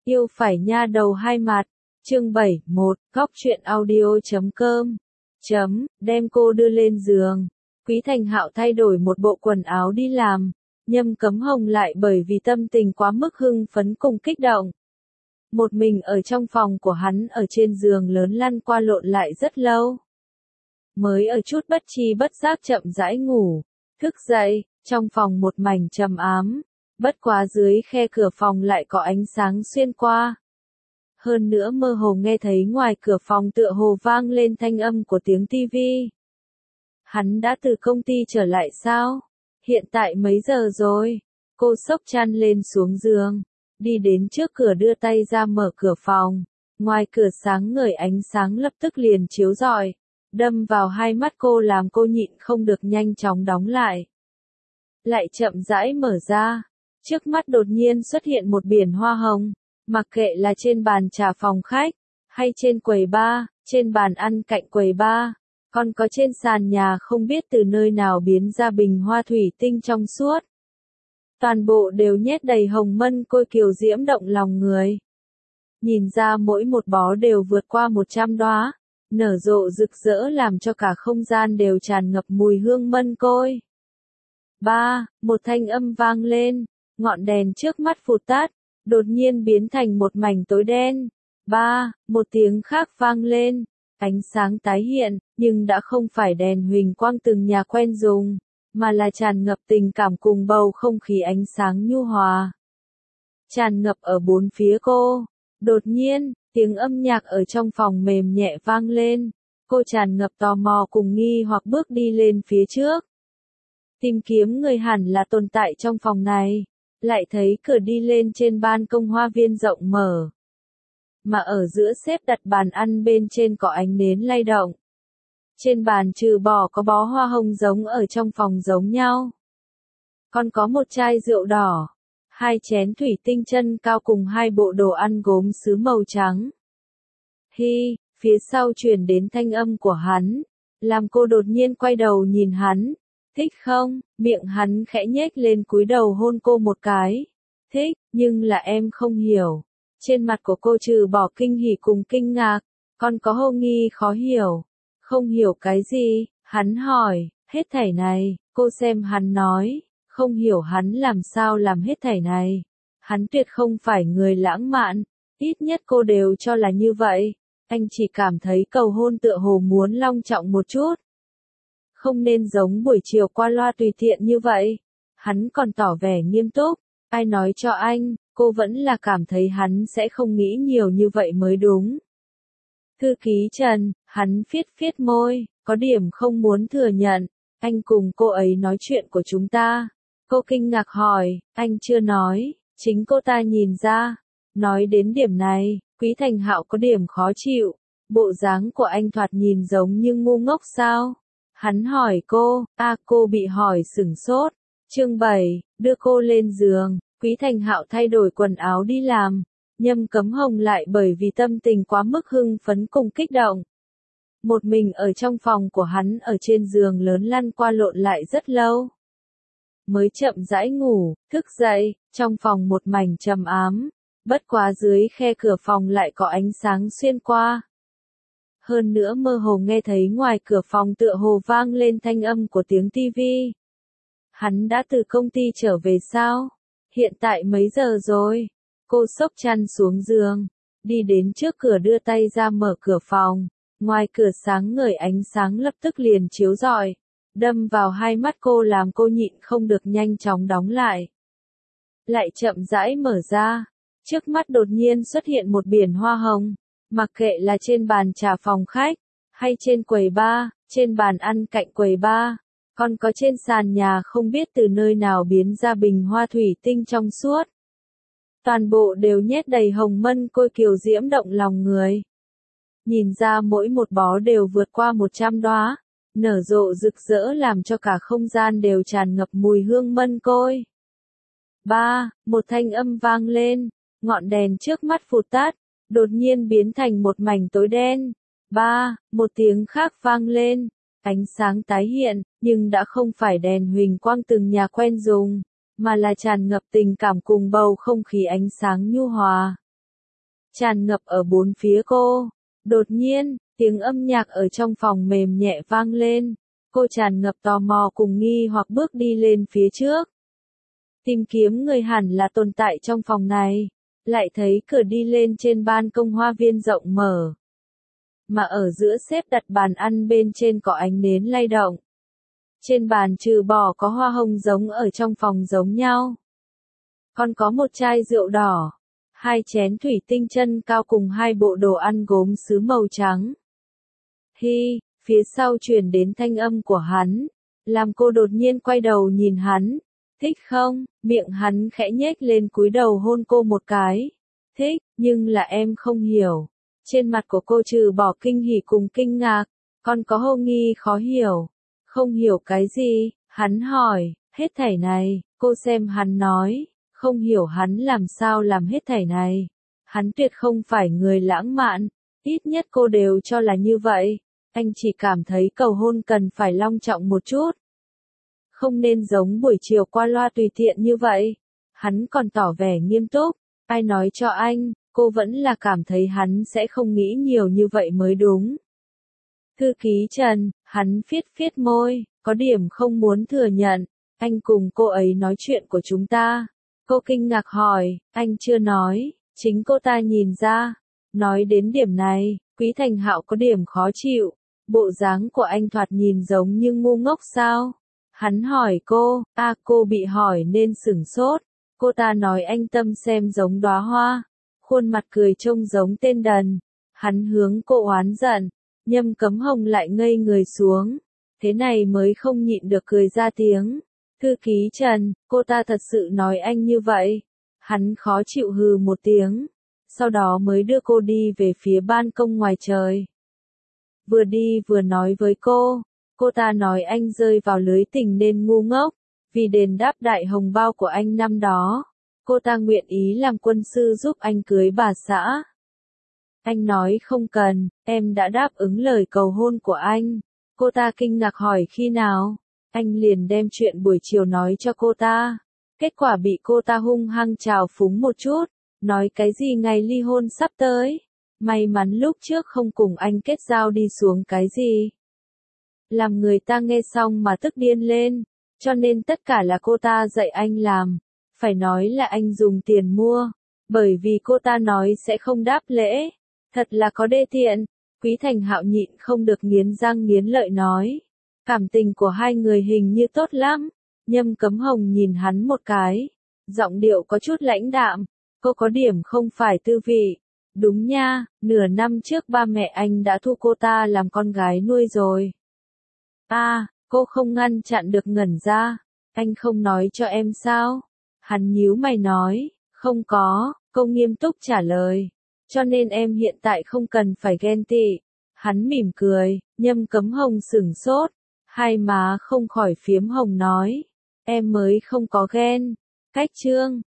Yêu phải nha đầu hai mặt. Chương 71, góc truyện audio.com. Đem cô đưa lên giường. Quý Thành Hạo thay đổi một bộ quần áo đi làm. Nhâm Cấm Hồng lại bởi vì tâm tình quá mức hưng phấn cùng kích động. Một mình ở trong phòng của hắn ở trên giường lớn lăn qua lộn lại rất lâu. Mới ở chút bất tri bất giác chậm rãi ngủ. Thức dậy, trong phòng một mảnh trầm ám. Bất quá dưới khe cửa phòng lại có ánh sáng xuyên qua. Hơn nữa mơ hồ nghe thấy ngoài cửa phòng tựa hồ vang lên thanh âm của tiếng tivi. Hắn đã từ công ty trở lại sao? Hiện tại mấy giờ rồi? Cô xốc chăn lên xuống giường, đi đến trước cửa đưa tay ra mở cửa phòng. Ngoài cửa sáng ngời ánh sáng lập tức liền chiếu rọi, đâm vào hai mắt cô làm cô nhịn không được nhanh chóng đóng lại. Lại chậm rãi mở ra, trước mắt đột nhiên xuất hiện một biển hoa hồng. Mặc kệ là trên bàn trà phòng khách, hay trên quầy bar, trên bàn ăn cạnh quầy bar, còn có trên sàn nhà không biết từ nơi nào biến ra bình hoa thủy tinh trong suốt. Toàn bộ đều nhét đầy hồng mân côi kiều diễm động lòng người. Nhìn ra mỗi một bó đều vượt qua 100 đóa, nở rộ rực rỡ làm cho cả không gian đều tràn ngập mùi hương mân côi. Một thanh âm vang lên, ngọn đèn trước mắt phụt tắt, đột nhiên biến thành một mảnh tối đen. Một tiếng khác vang lên, ánh sáng tái hiện, nhưng đã không phải đèn huỳnh quang từng nhà quen dùng, mà là tràn ngập tình cảm cùng bầu không khí ánh sáng nhu hòa. Tràn ngập ở bốn phía cô. Đột nhiên, tiếng âm nhạc ở trong phòng mềm nhẹ vang lên, cô tràn ngập tò mò cùng nghi hoặc bước đi lên phía trước. Tìm kiếm người hẳn là tồn tại trong phòng này. Lại thấy cửa đi lên trên ban công hoa viên rộng mở. Mà ở giữa xếp đặt bàn ăn bên trên có ánh nến lay động. Trên bàn trừ bỏ có bó hoa hồng giống ở trong phòng giống nhau. Còn có một chai rượu đỏ, hai chén thủy tinh chân cao cùng hai bộ đồ ăn gốm sứ màu trắng. Phía sau truyền đến thanh âm của hắn, làm cô đột nhiên quay đầu nhìn hắn. Thích không? Miệng hắn khẽ nhếch lên cúi đầu hôn cô một cái. Thích, nhưng là em không hiểu. Trên mặt của cô trừ bỏ kinh hỉ cùng kinh ngạc, còn có hồ nghi khó hiểu. Không hiểu cái gì? Hắn hỏi, hết thảy này, cô xem hắn nói, không hiểu hắn làm sao làm hết thảy này. Hắn tuyệt không phải người lãng mạn, ít nhất cô đều cho là như vậy. Anh chỉ cảm thấy cầu hôn tựa hồ muốn long trọng một chút. Không nên giống buổi chiều qua loa tùy tiện như vậy. Hắn còn tỏ vẻ nghiêm túc. Ai nói cho anh, cô vẫn là cảm thấy hắn sẽ không nghĩ nhiều như vậy mới đúng. Thư ký Trần, hắn phiết môi, có điểm không muốn thừa nhận. Anh cùng cô ấy nói chuyện của chúng ta. Cô kinh ngạc hỏi, anh chưa nói, chính cô ta nhìn ra. Nói đến điểm này, Quý Thành Hạo có điểm khó chịu. Bộ dáng của anh thoạt nhìn giống như ngu ngốc sao? Hắn hỏi cô, cô bị hỏi sửng sốt. Chương 7, đưa cô lên giường. Quý Thành Hạo thay đổi quần áo đi làm. Nhâm Cấm Hồng lại bởi vì tâm tình quá mức hưng phấn cùng kích động. Một mình ở trong phòng của hắn ở trên giường lớn lăn qua lộn lại rất lâu. Mới chậm rãi ngủ, thức dậy, trong phòng một mảnh trầm ám. Bất quá dưới khe cửa phòng lại có ánh sáng xuyên qua. Hơn nữa mơ hồ nghe thấy ngoài cửa phòng tựa hồ vang lên thanh âm của tiếng tivi. Hắn đã từ công ty trở về sao? Hiện tại mấy giờ rồi? Cô xốc chăn xuống giường, đi đến trước cửa đưa tay ra mở cửa phòng. Ngoài cửa sáng ngời ánh sáng lập tức liền chiếu rọi, đâm vào hai mắt cô làm cô nhịn không được nhanh chóng đóng lại. Lại chậm rãi mở ra, trước mắt đột nhiên xuất hiện một biển hoa hồng. Mặc kệ là trên bàn trà phòng khách, hay trên quầy bar, trên bàn ăn cạnh quầy bar, còn có trên sàn nhà không biết từ nơi nào biến ra bình hoa thủy tinh trong suốt. Toàn bộ đều nhét đầy hồng mân côi kiều diễm động lòng người. Nhìn ra mỗi một bó đều vượt qua 100 đóa, nở rộ rực rỡ làm cho cả không gian đều tràn ngập mùi hương mân côi. Một thanh âm vang lên, ngọn đèn trước mắt phụt tắt, đột nhiên biến thành một mảnh tối đen. Một tiếng khác vang lên, ánh sáng tái hiện, nhưng đã không phải đèn huỳnh quang từng nhà quen dùng, mà là tràn ngập tình cảm cùng bầu không khí ánh sáng nhu hòa. tràn ngập ở bốn phía cô. Đột nhiên, tiếng âm nhạc ở trong phòng mềm nhẹ vang lên. Cô tràn ngập tò mò cùng nghi hoặc bước đi lên phía trước. Tìm kiếm người hẳn là tồn tại trong phòng này. Lại thấy cửa đi lên trên ban công hoa viên rộng mở. Mà ở giữa xếp đặt bàn ăn bên trên có ánh nến lay động. Trên bàn trừ bỏ có hoa hồng giống ở trong phòng giống nhau. Còn có một chai rượu đỏ, 2 chén thủy tinh chân cao cùng 2 bộ đồ ăn gốm sứ màu trắng. Hi, phía sau truyền đến thanh âm của hắn, làm cô đột nhiên quay đầu nhìn hắn. Thích không? Miệng hắn khẽ nhếch lên cúi đầu hôn cô một cái. Thích, nhưng là em không hiểu. Trên mặt của cô trừ bỏ kinh hỉ cùng kinh ngạc, còn có hồ nghi khó hiểu. Không hiểu cái gì? Hắn hỏi, hết thảy này, cô xem hắn nói, không hiểu hắn làm sao làm hết thảy này. Hắn tuyệt không phải người lãng mạn, ít nhất cô đều cho là như vậy. Anh chỉ cảm thấy cầu hôn cần phải long trọng một chút. Không nên giống buổi chiều qua loa tùy tiện như vậy. Hắn còn tỏ vẻ nghiêm túc, ai nói cho anh, cô vẫn là cảm thấy hắn sẽ không nghĩ nhiều như vậy mới đúng. Thư ký Trần, hắn phiết môi, có điểm không muốn thừa nhận, anh cùng cô ấy nói chuyện của chúng ta. Cô kinh ngạc hỏi, anh chưa nói, chính cô ta nhìn ra. Nói đến điểm này, Quý Thành Hạo có điểm khó chịu, bộ dáng của anh thoạt nhìn giống như ngu ngốc sao? Hắn hỏi cô, cô bị hỏi nên sửng sốt, cô ta nói anh tâm xem giống đóa hoa, khuôn mặt cười trông giống tên đần. Hắn hướng cô oán giận, Nhâm Cấm Hồng lại ngây người xuống, thế này mới không nhịn được cười ra tiếng. Thư ký Trần, cô ta thật sự nói anh như vậy. Hắn khó chịu hừ một tiếng, sau đó mới đưa cô đi về phía ban công ngoài trời. Vừa đi vừa nói với cô ta nói anh rơi vào lưới tình nên ngu ngốc, vì đền đáp đại hồng bao của anh năm đó. Cô ta nguyện ý làm quân sư giúp anh cưới bà xã. Anh nói không cần, em đã đáp ứng lời cầu hôn của anh. Cô ta kinh ngạc hỏi khi nào, anh liền đem chuyện buổi chiều nói cho cô ta. Kết quả bị cô ta hung hăng trào phúng một chút, nói cái gì ngày ly hôn sắp tới. May mắn lúc trước không cùng anh kết giao đi xuống cái gì. Làm người ta nghe xong mà tức điên lên, cho nên tất cả là cô ta dạy anh làm. Phải nói là anh dùng tiền mua, bởi vì cô ta nói sẽ không đáp lễ. Thật là có đê tiện. Quý Thành Hạo nhịn không được nghiến răng nghiến lợi nói. Cảm tình của hai người hình như tốt lắm. Nhâm Cấm Hồng nhìn hắn một cái, giọng điệu có chút lãnh đạm. Cô có điểm không phải tư vị. Đúng nha, nửa năm trước ba mẹ anh đã thu cô ta làm con gái nuôi rồi. Cô không ngăn chặn được ngẩn ra. Anh không nói cho em sao? Hắn nhíu mày nói, không có, cô nghiêm túc trả lời. Cho nên em hiện tại không cần phải ghen tị. Hắn mỉm cười, Nhâm Cấm Hồng sửng sốt. Hai má không khỏi phiếm hồng nói, em mới không có ghen. Cách chương